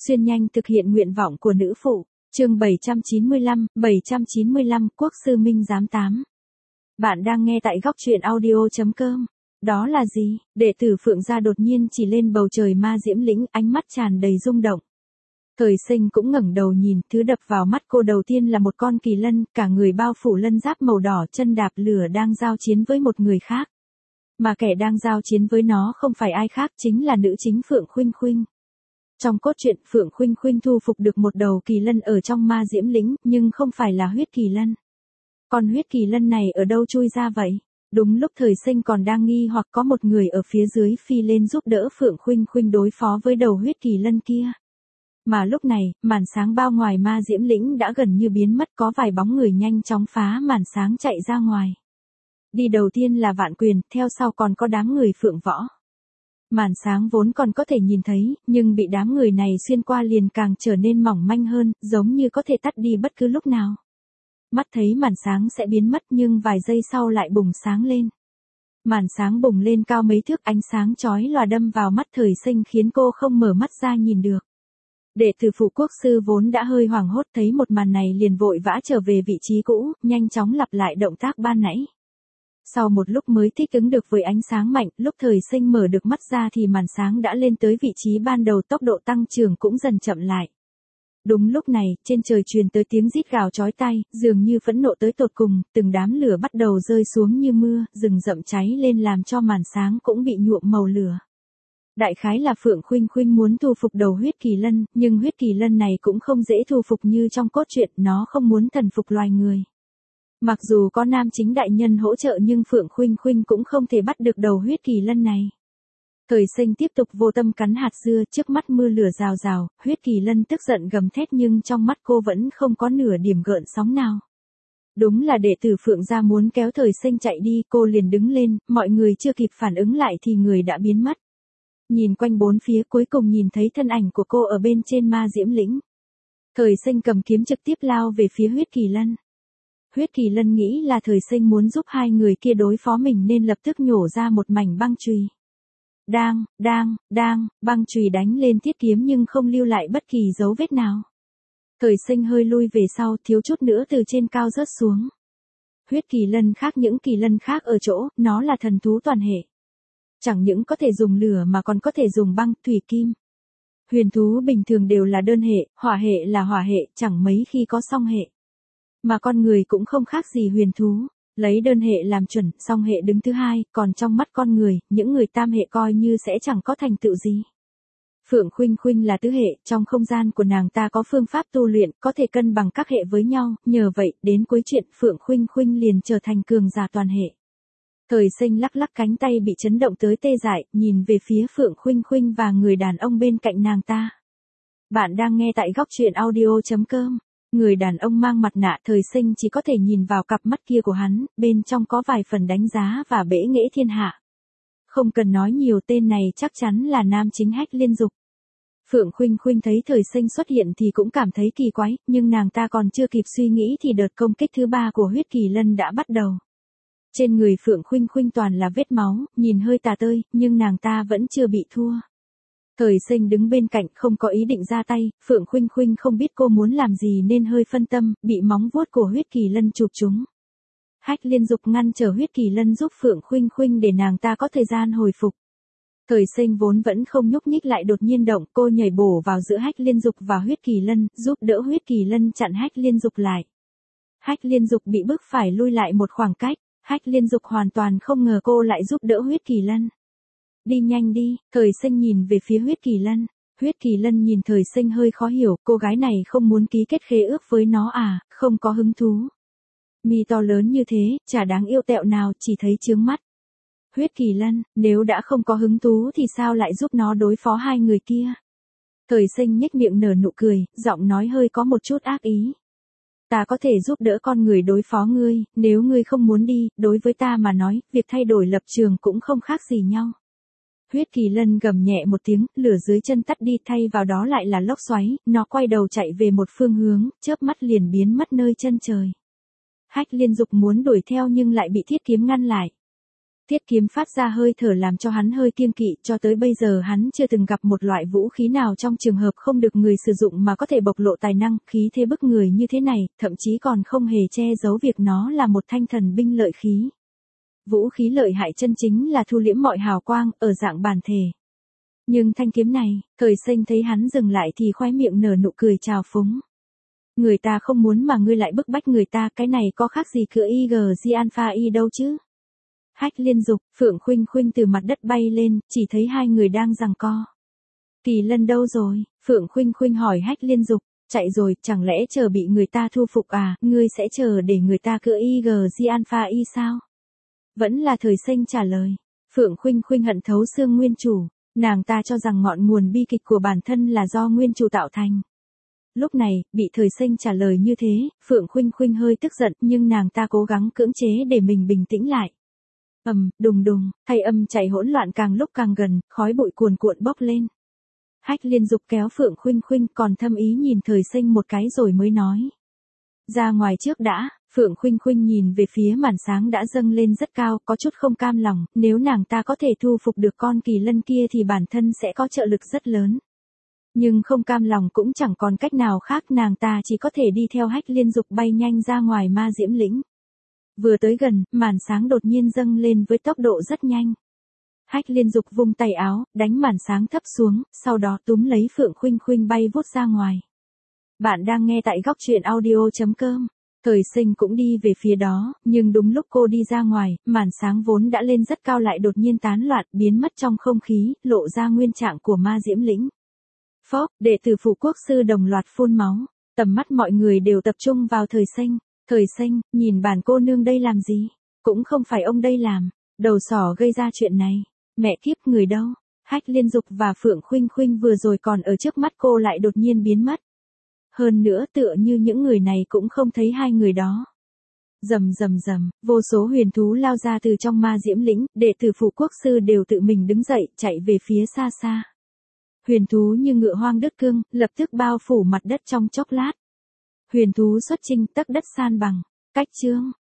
xuyên nhanh thực hiện nguyện vọng của nữ phụ. Chương 795, Quốc sư Minh giám 8. Bạn đang nghe tại góc truyện audio.com. Đó là gì? Đệ tử Phượng gia đột nhiên chỉ lên bầu trời ma diễm lĩnh, ánh mắt tràn đầy rung động. Thời Sinh cũng ngẩng đầu nhìn, thứ đập vào mắt cô đầu tiên là một con kỳ lân, cả người bao phủ lân giáp màu đỏ, chân đạp lửa đang giao chiến với một người khác. Mà kẻ đang giao chiến với nó không phải ai khác, chính là nữ chính Phượng Khuynh Khuynh. Trong cốt truyện, Phượng Khuynh Khuynh thu phục được một đầu kỳ lân ở trong ma diễm lĩnh, nhưng không phải là huyết kỳ lân. Còn huyết kỳ lân này ở đâu chui ra vậy? Đúng lúc Thời Sinh còn đang nghi hoặc, có một người ở phía dưới phi lên giúp đỡ Phượng Khuynh Khuynh đối phó với đầu huyết kỳ lân kia. Mà lúc này, màn sáng bao ngoài ma diễm lĩnh đã gần như biến mất, có vài bóng người nhanh chóng phá màn sáng chạy ra ngoài. Đi đầu tiên là Vạn Quyền, theo sau còn có đám người Phượng Võ. Màn sáng vốn còn có thể nhìn thấy, nhưng bị đám người này xuyên qua liền càng trở nên mỏng manh hơn, giống như có thể tắt đi bất cứ lúc nào. Mắt thấy màn sáng sẽ biến mất nhưng vài giây sau lại bùng sáng lên. Màn sáng bùng lên cao mấy thước, ánh sáng chói lòa đâm vào mắt Thời Sinh khiến cô không mở mắt ra nhìn được. Đệ tử Phụ Quốc sư vốn đã hơi hoảng hốt, thấy một màn này liền vội vã trở về vị trí cũ, nhanh chóng lặp lại động tác ban nãy. Sau một lúc mới thích ứng được với ánh sáng mạnh, lúc Thời Sinh mở được mắt ra thì màn sáng đã lên tới vị trí ban đầu, tốc độ tăng trưởng cũng dần chậm lại. Đúng lúc này, trên trời truyền tới tiếng rít gào chói tai, dường như phẫn nộ tới tột cùng, từng đám lửa bắt đầu rơi xuống như mưa, rừng rậm cháy lên làm cho màn sáng cũng bị nhuộm màu lửa. Đại khái là Phượng Khuynh Khuynh muốn thu phục đầu huyết kỳ lân, nhưng huyết kỳ lân này cũng không dễ thu phục như trong cốt truyện, nó không muốn thần phục loài người. Mặc dù có nam chính đại nhân hỗ trợ nhưng Phượng Khuynh Khuynh cũng không thể bắt được đầu huyết kỳ lân này. Thời Sinh tiếp tục vô tâm cắn hạt dưa, trước mắt mưa lửa rào rào, huyết kỳ lân tức giận gầm thét nhưng trong mắt cô vẫn không có nửa điểm gợn sóng nào. Đúng là đệ tử Phượng gia muốn kéo Thời Sinh chạy đi, cô liền đứng lên, mọi người chưa kịp phản ứng lại thì người đã biến mất. Nhìn quanh bốn phía cuối cùng nhìn thấy thân ảnh của cô ở bên trên ma diễm lĩnh. Thời Sinh cầm kiếm trực tiếp lao về phía huyết kỳ lân. Huyết kỳ lân nghĩ là Thời Sinh muốn giúp hai người kia đối phó mình nên lập tức nhổ ra một mảnh băng chùy. Băng chùy đánh lên thiết kiếm nhưng không lưu lại bất kỳ dấu vết nào. Thời Sinh hơi lui về sau, thiếu chút nữa từ trên cao rớt xuống. Huyết kỳ lân khác những kỳ lân khác ở chỗ, nó là thần thú toàn hệ. Chẳng những có thể dùng lửa mà còn có thể dùng băng, thủy, kim. Huyền thú bình thường đều là đơn hệ, hỏa hệ là hỏa hệ, chẳng mấy khi có song hệ. Mà con người cũng không khác gì huyền thú, lấy đơn hệ làm chuẩn, song hệ đứng thứ hai, còn trong mắt con người, những người tam hệ coi như sẽ chẳng có thành tựu gì. Phượng Khuynh Khuynh là tứ hệ, trong không gian của nàng ta có phương pháp tu luyện, có thể cân bằng các hệ với nhau, nhờ vậy, đến cuối chuyện Phượng Khuynh Khuynh liền trở thành cường giả toàn hệ. Thời Sinh lắc lắc cánh tay bị chấn động tới tê dại, nhìn về phía Phượng Khuynh Khuynh và người đàn ông bên cạnh nàng ta. Bạn đang nghe tại góc truyện audio.com. Người đàn ông mang mặt nạ, Thời Sinh chỉ có thể nhìn vào cặp mắt kia của hắn, bên trong có vài phần đánh giá và bẽ nghễ thiên hạ. Không cần nói nhiều, tên này chắc chắn là nam chính Hách Liên Dục. Phượng Khuynh Khuynh thấy Thời Sinh xuất hiện thì cũng cảm thấy kỳ quái, nhưng nàng ta còn chưa kịp suy nghĩ thì đợt công kích thứ ba của huyết kỳ lân đã bắt đầu. Trên người Phượng Khuynh Khuynh toàn là vết máu, nhìn hơi tà tơi, nhưng nàng ta vẫn chưa bị thua. Thời Sinh đứng bên cạnh không có ý định ra tay, Phượng Khuynh Khuynh không biết cô muốn làm gì nên hơi phân tâm, bị móng vuốt của huyết kỳ lân chụp trúng. Hách Liên Dục ngăn trở huyết kỳ lân giúp Phượng Khuynh Khuynh để nàng ta có thời gian hồi phục. Thời Sinh vốn vẫn không nhúc nhích lại đột nhiên động, cô nhảy bổ vào giữa Hách Liên Dục và huyết kỳ lân, giúp đỡ huyết kỳ lân chặn Hách Liên Dục lại. Hách Liên Dục bị bức phải lui lại một khoảng cách, Hách Liên Dục hoàn toàn không ngờ cô lại giúp đỡ huyết kỳ lân. Đi nhanh đi, Thời Sinh nhìn về phía huyết kỳ lân. Huyết kỳ lân nhìn Thời Sinh hơi khó hiểu, cô gái này không muốn ký kết khế ước với nó à, không có hứng thú. Mi to lớn như thế, chả đáng yêu tẹo nào, chỉ thấy chướng mắt. Huyết kỳ lân, nếu đã không có hứng thú thì sao lại giúp nó đối phó hai người kia. Thời Sinh nhếch miệng nở nụ cười, giọng nói hơi có một chút ác ý. Ta có thể giúp đỡ con người đối phó ngươi, nếu ngươi không muốn đi, đối với ta mà nói, việc thay đổi lập trường cũng không khác gì nhau. Huyết kỳ lân gầm nhẹ một tiếng, lửa dưới chân tắt đi, thay vào đó lại là lốc xoáy, nó quay đầu chạy về một phương hướng, chớp mắt liền biến mất nơi chân trời. Hách Liên Dục muốn đuổi theo nhưng lại bị thiết kiếm ngăn lại. Thiết kiếm phát ra hơi thở làm cho hắn hơi kiêng kỵ, cho tới bây giờ hắn chưa từng gặp một loại vũ khí nào trong trường hợp không được người sử dụng mà có thể bộc lộ tài năng, khí thế bức người như thế này, thậm chí còn không hề che giấu việc nó là một thanh thần binh lợi khí. Vũ khí lợi hại chân chính là thu liễm mọi hào quang, ở dạng bản thể. Nhưng thanh kiếm này, Thời Sinh thấy hắn dừng lại thì khóe miệng nở nụ cười trào phúng. Người ta không muốn mà ngươi lại bức bách người ta, cái này có khác gì cửa IG Alpha Y đâu chứ. Hách Liên Dục, Phượng Khuynh Khuynh từ mặt đất bay lên, chỉ thấy hai người đang giằng co. Kỳ Lân đâu rồi? Phượng Khuynh Khuynh hỏi Hách Liên Dục. Chạy rồi, chẳng lẽ chờ bị người ta thu phục à, ngươi sẽ chờ để người ta cửa IG Alpha Y sao? Vẫn là Thời Sinh trả lời. Phượng Khuynh Khuynh hận thấu xương nguyên chủ, nàng ta cho rằng ngọn nguồn bi kịch của bản thân là do nguyên chủ tạo thành. Lúc này, bị Thời Sinh trả lời như thế, Phượng Khuynh Khuynh hơi tức giận nhưng nàng ta cố gắng cưỡng chế để mình bình tĩnh lại. Đùng đùng, thanh âm chạy hỗn loạn càng lúc càng gần, khói bụi cuồn cuộn bốc lên. Hách Liên Dục kéo Phượng Khuynh Khuynh còn thâm ý nhìn Thời Sinh một cái rồi mới nói. Ra ngoài trước đã. Phượng Khuynh Khuynh nhìn về phía màn sáng đã dâng lên rất cao, có chút không cam lòng, nếu nàng ta có thể thu phục được con kỳ lân kia thì bản thân sẽ có trợ lực rất lớn. Nhưng không cam lòng cũng chẳng còn cách nào khác, nàng ta chỉ có thể đi theo Hách Liên Dục bay nhanh ra ngoài ma diễm lĩnh. Vừa tới gần, màn sáng đột nhiên dâng lên với tốc độ rất nhanh. Hách Liên Dục vung tay áo, đánh màn sáng thấp xuống, sau đó túm lấy Phượng Khuynh Khuynh bay vút ra ngoài. Bạn đang nghe tại góc truyện audio.com. Thời Sinh cũng đi về phía đó, nhưng đúng lúc cô đi ra ngoài, màn sáng vốn đã lên rất cao lại đột nhiên tán loạn, biến mất trong không khí, lộ ra nguyên trạng của ma diễm lĩnh. Phốc, đệ tử Phụ Quốc sư đồng loạt phun máu, tầm mắt mọi người đều tập trung vào Thời Sinh. Thời Sinh, nhìn bản cô nương đây làm gì? Cũng không phải ông đây làm, đầu sỏ gây ra chuyện này. Mẹ kiếp, người đâu? Hách Liên Dục và Phượng Khuynh Khuynh vừa rồi còn ở trước mắt cô lại đột nhiên biến mất. Hơn nữa tựa như những người này cũng không thấy hai người đó. Rầm rầm rầm, vô số huyền thú lao ra từ trong ma diễm lĩnh, đệ tử Phụ Quốc sư đều tự mình đứng dậy, chạy về phía xa xa. Huyền thú như ngựa hoang đứt cương, lập tức bao phủ mặt đất trong chốc lát. Huyền thú xuất chinh, tấc đất san bằng. Cách chương